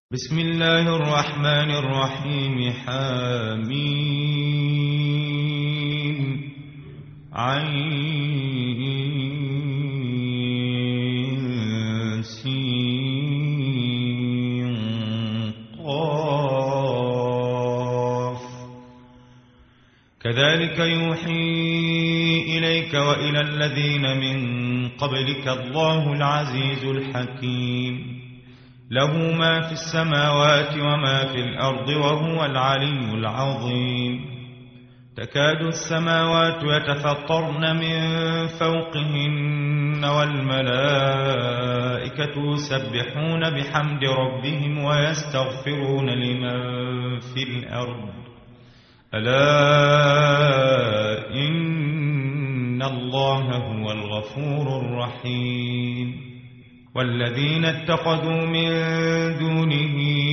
بسم الله الرحمن الرحيم حميم عين سين قاف كذلك يوحي إليك وإلى الذين من قبلك الله العزيز الحكيم له ما في السماوات وما في الأرض وهو العلي العظيم تكاد السماوات يتفطرن من فوقهن والملائكة يسبحون بحمد ربهم ويستغفرون لمن في الأرض ألا إن الله هو الغفور الرحيم والذين اتخذوا من دونه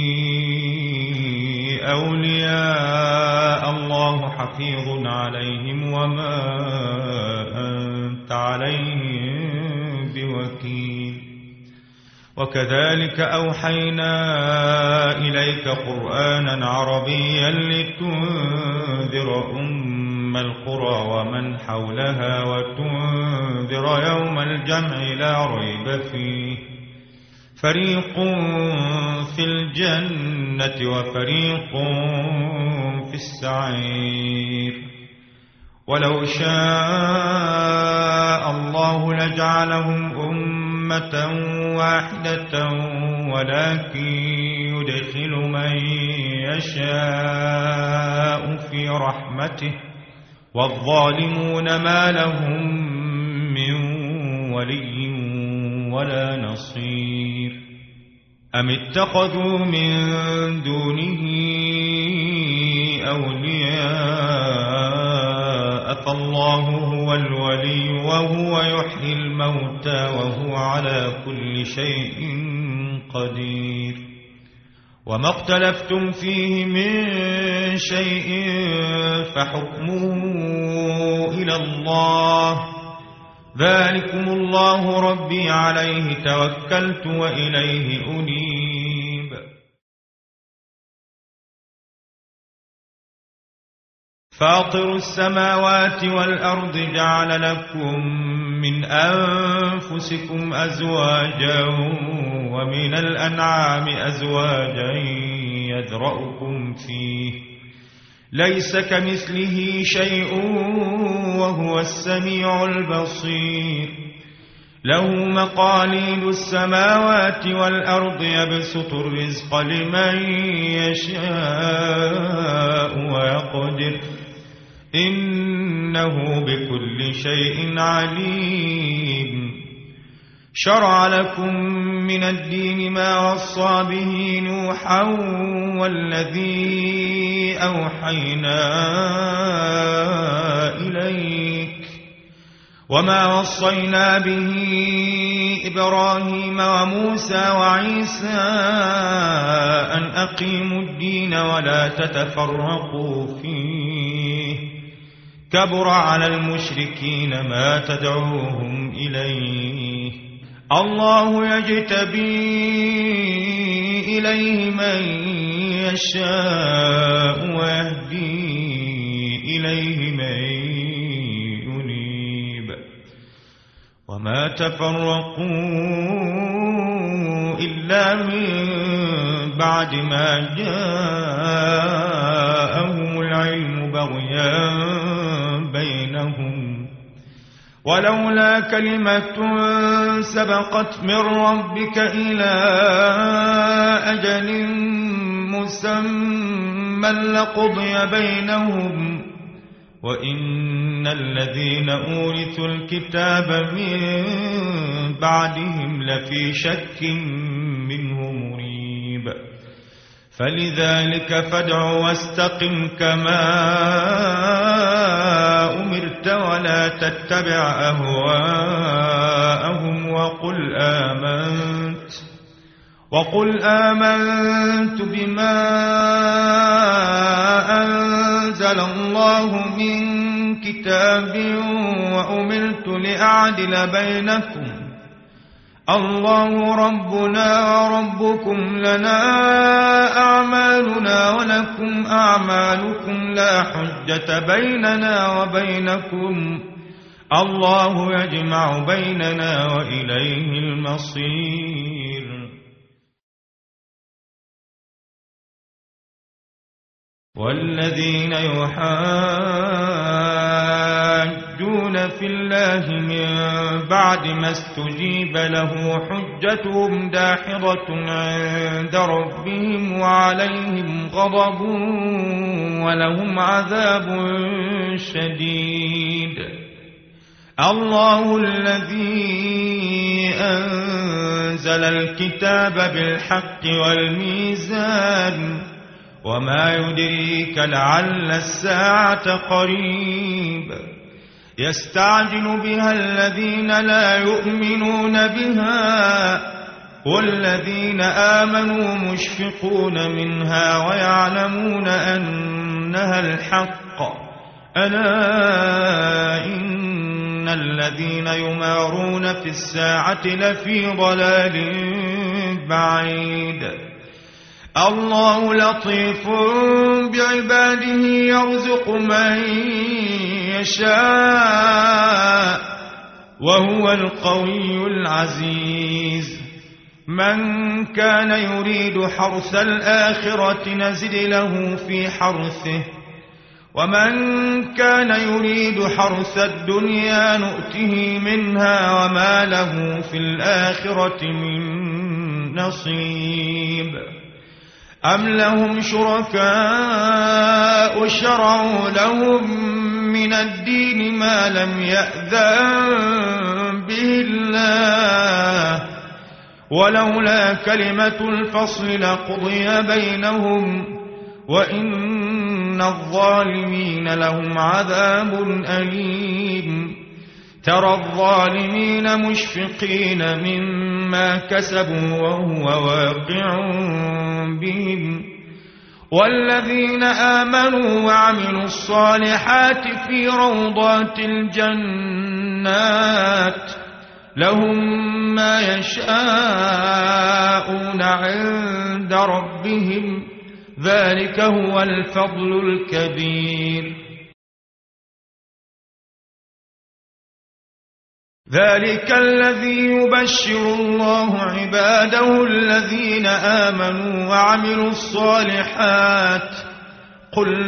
أولياء الله حفيظ عليهم وما أنت عليهم بوكيل وكذلك أوحينا إليك قرآنا عربيا لتنذر القرى ومن حولها وتنذر يوم الجمع لا ريب فيه فريق في الجنة وفريق في السعير ولو شاء الله لجعلهم أمة واحدة ولكن يدخل من يشاء في رحمته والظالمون ما لهم من ولي ولا نصير أم اتخذوا من دونه أولياء فالله هو الولي وهو يحيي الموتى وهو على كل شيء قدير وما اختلفتم فيه من شيء فحكمه إلى الله ذلكم الله ربي عليه توكلت وإليه أنيب فاطر السماوات والأرض جعل لكم من أنفسكم أزواجا ومن الأنعام أزواجا يذرأكم فيه ليس كمثله شيء وهو السميع البصير له مقاليد السماوات والأرض يبسط الرزق لمن يشاء ويقدر إنه بكل شيء عليم شرع لكم من الدين ما وصى به نوحا والذي أوحينا إليك وما وصينا به إبراهيم وموسى وعيسى أن أقيموا الدين ولا تتفرقوا فيه كبر على المشركين ما تدعوهم إليه الله يجتبي إليه من يشاء ويهدي إليه من ينيب وما تفرقوا إلا من بعد ما جاءهم العلم بغيا بينهم ولولا كلمة سبقت من ربك إلى أجل مسمى لقضي بينهم وإن الذين أورثوا الكتاب من بعدهم لفي شك منه مريب فلذلك فادع واستقم كما أمرت ولا تتبع أهواءهم وقل آمنت بما أنزل الله من كتاب وأمرت لأعدل بينكم الله ربنا وربكم لنا أعمالنا ولكم أعمالكم لا حجة بيننا وبينكم الله يجمع بيننا وإليه المصير. والذين يحاجون في الله من بعد ما استجيب له حجتهم داحضة عند ربهم وعليهم غضب ولهم عذاب شديد. الله الذي أنزل الكتاب بالحق والميزان وما يدريك لعل الساعة قريب. يستعجل بها الذين لا يؤمنون بها والذين آمنوا مشفقون منها ويعلمون أنها الحق. ألا إن الذين يمارون في الساعة لفي ضلال بعيد. الله لطيف بعباده يرزق من يشاء وهو القوي العزيز. من كان يريد حرث الآخرة نزد له في حرثه ومن كان يريد حرث الدنيا نؤته منها وما له في الآخرة من نصيب. أم لهم شركاء شرعوا لهم من الدين ما لم يأذن به الله ولولا كلمة الفصل لقضي بينهم وإن الظالمين لهم عذاب أليم. ترى الظالمين مشفقين مما كسبوا وهو واقع بهم والذين آمنوا وعملوا الصالحات في روضات الجنات لهم ما يشاءون عند ربهم ذلك هو الفضل الكبير. ذلك الذي يبشر الله عباده الذين آمنوا وعملوا الصالحات. قل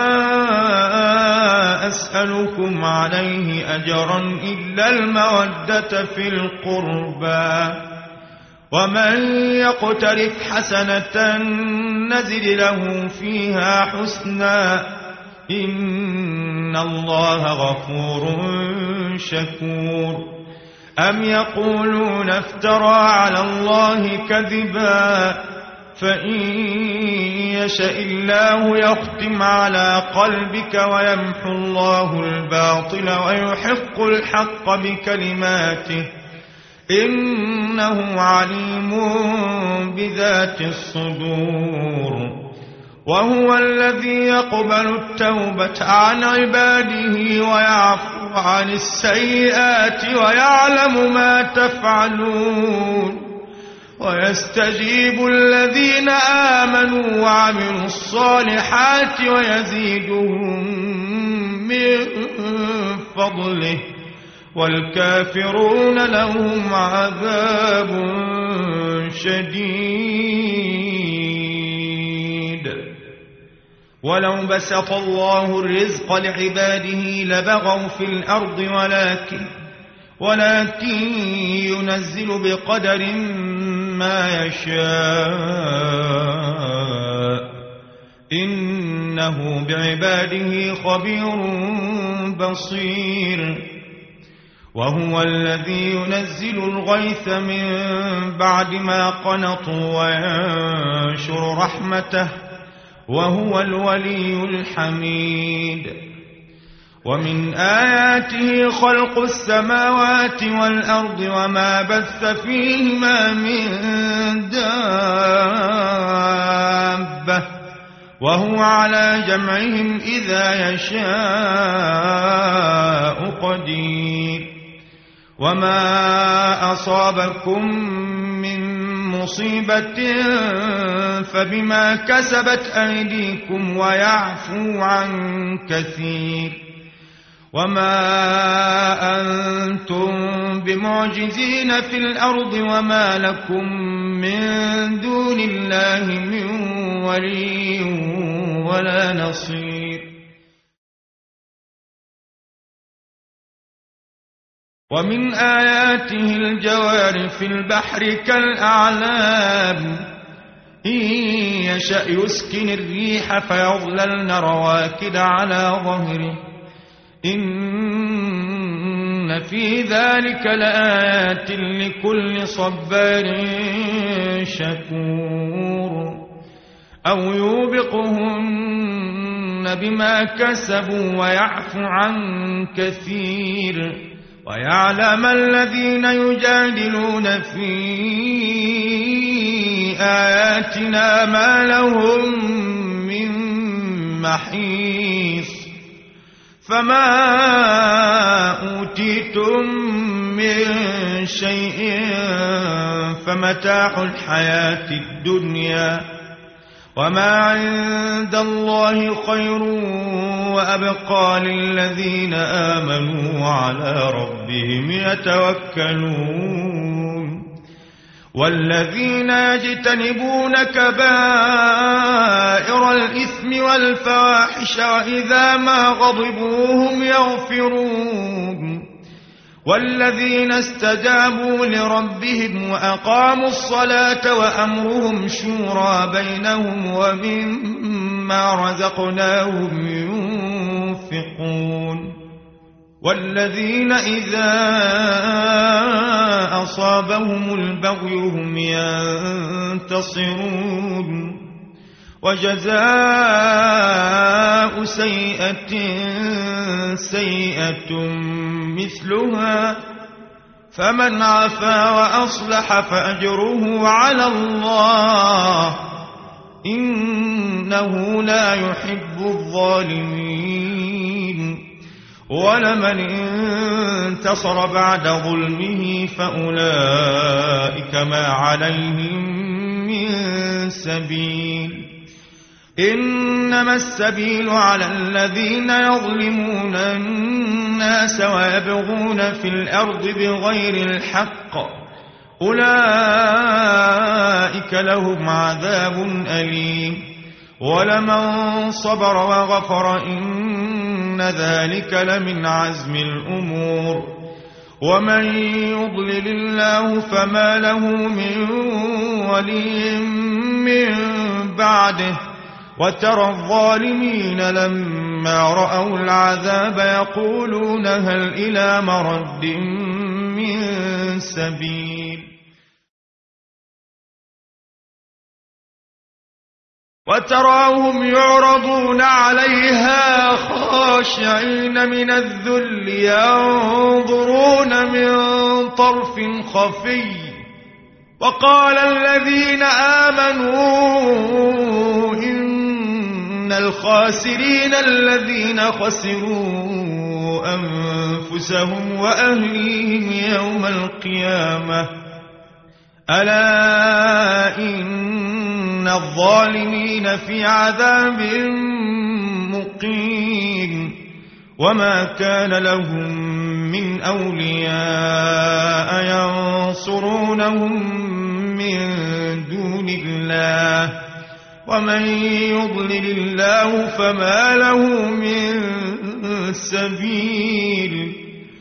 لا أسألكم عليه أجرا إلا المودة في القربى ومن يقترف حسنة نزد له فيها حسنا إن الله غفور شكور. أم يقولون افترى على الله كذبا فإن يشاء الله يختم على قلبك ويمحو الله الباطل ويحق الحق بكلماته إنه عليم بذات الصدور. وهو الذي يقبل التوبة عن عباده ويعفو عن السيئات ويعلم ما تفعلون ويستجيب الذين آمنوا وعملوا الصالحات ويزيدهم من فضله والكافرون لهم عذاب شديد. ولو بسط الله الرزق لعباده لبغوا في الأرض ولكن ينزل بقدر ما يشاء إنه بعباده خبير بصير. وهو الذي ينزل الغيث من بعد ما قنطوا وينشر رحمته وهو الولي الحميد. ومن آياته خلق السماوات والأرض وما بث فيهما من دابة وهو على جمعهم إذا يشاء قدير. وما أصابكم من مصيبة فبما كسبت أيديكم ويعفو عن كثير وما أنتم بمعجزين في الأرض وما لكم من دون الله من ولي ولا نصير ومن آياته الجوار في البحر كالأعلام إن يشأ يسكن الريح فيظللن رواكد على ظهره إن في ذلك لآيات لكل صبار شكور أو يوبقهن بما كسبوا ويعفو عن كثير ويعلم الذين يجادلون في آياتنا ما لهم من محيص فما أوتيتم من شيء فمتاع الحياة الدنيا وما عند الله خير وأبقى للذين آمنوا وعلى ربهم يتوكلون والذين يجتنبون كبائر الإثم والفواحش وإذا ما غضبوا هم يغفرون والذين استجابوا لربهم وأقاموا الصلاة وأمرهم شورى بينهم ومما رزقناهم ينفقون والذين إذا أصابهم البغي هم ينتصرون وجزاء سيئة سيئة مثلها فمن عفا وأصلح فأجره على الله إنه لا يحب الظالمين ولمن انتصر بعد ظلمه فأولئك ما عليهم من سبيل إنما السبيل على الذين يظلمون الناس ويبغون في الأرض بغير الحق أولئك لهم عذاب أليم ولمن صبر وغفر إن ذلك لمن عزم الأمور ومن يضلل الله فما له من ولي من بعده وترى الظالمين لما رأوا العذاب يقولون هل إلى مرد من سبيل وتراهم يعرضون عليها خاشعين من الذل ينظرون من طرف خفي وقال الذين آمنوا إن الخاسرين الذين خسروا أنفسهم وأهليهم يوم القيامة ألا إن الظالمين في عذاب مقيم وما كان لهم من أولياء ينصرونهم من دون الله ومن يضلل الله فما له من سبيل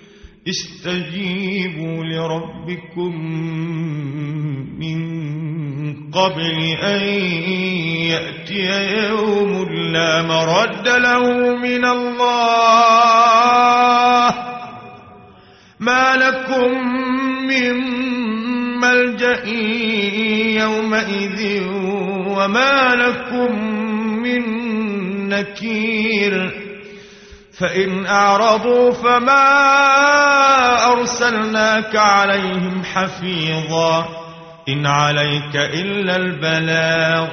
استجيبوا لربكم من قبل أن يأتي يوم لا مرد له من الله ما لكم من ملجأ يومئذ وما لكم من نكير فإن أعرضوا فما أرسلناك عليهم حفيظا إن عليك إلا البلاغ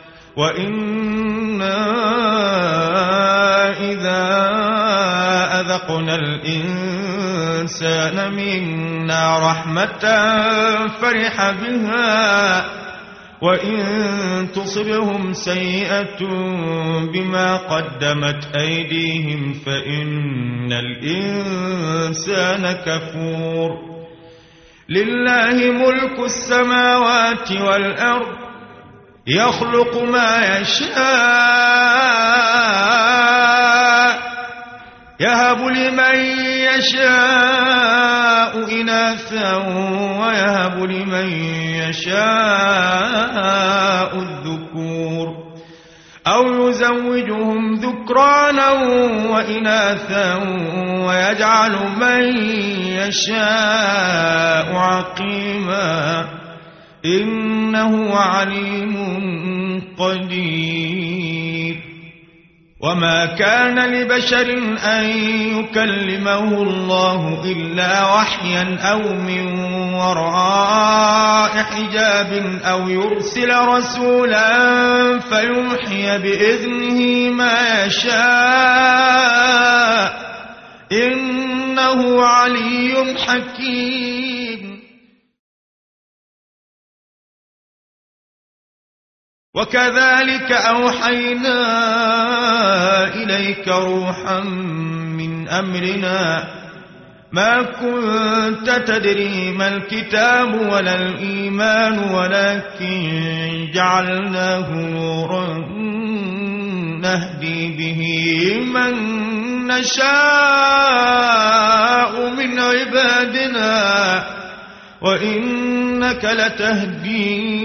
وإنا إذا أذقنا الإنسان الإنسان منا رحمة فرح بها وإن تصبهم سيئة بما قدمت أيديهم فإن الإنسان كفور. لله ملك السماوات والأرض يخلق ما يشاء يهب لمن يشاء إناثا ويهب لمن يشاء الذكور أو يزوجهم ذكرانا وإناثا ويجعل من يشاء عقيما إنه عليم قدير. وما كان لبشر أن يكلمه الله إلا وحيا أو من وراء حجاب أو يرسل رسولا فيوحي بإذنه ما يشاء إنه علي حكيم. وكذلك أوحينا إليك روحا من أمرنا ما كنت تدري ما الكتاب ولا الإيمان ولكن جعلناه نورا نهدي به من نشاء من عبادنا وإنك لتهدي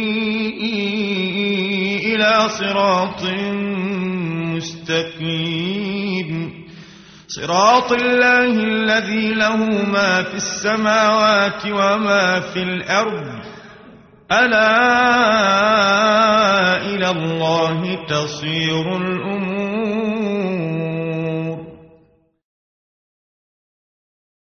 إلى صراط مستقيم صراط الله الذي له ما في السماوات وما في الأرض ألا إلى الله تصير الأمور.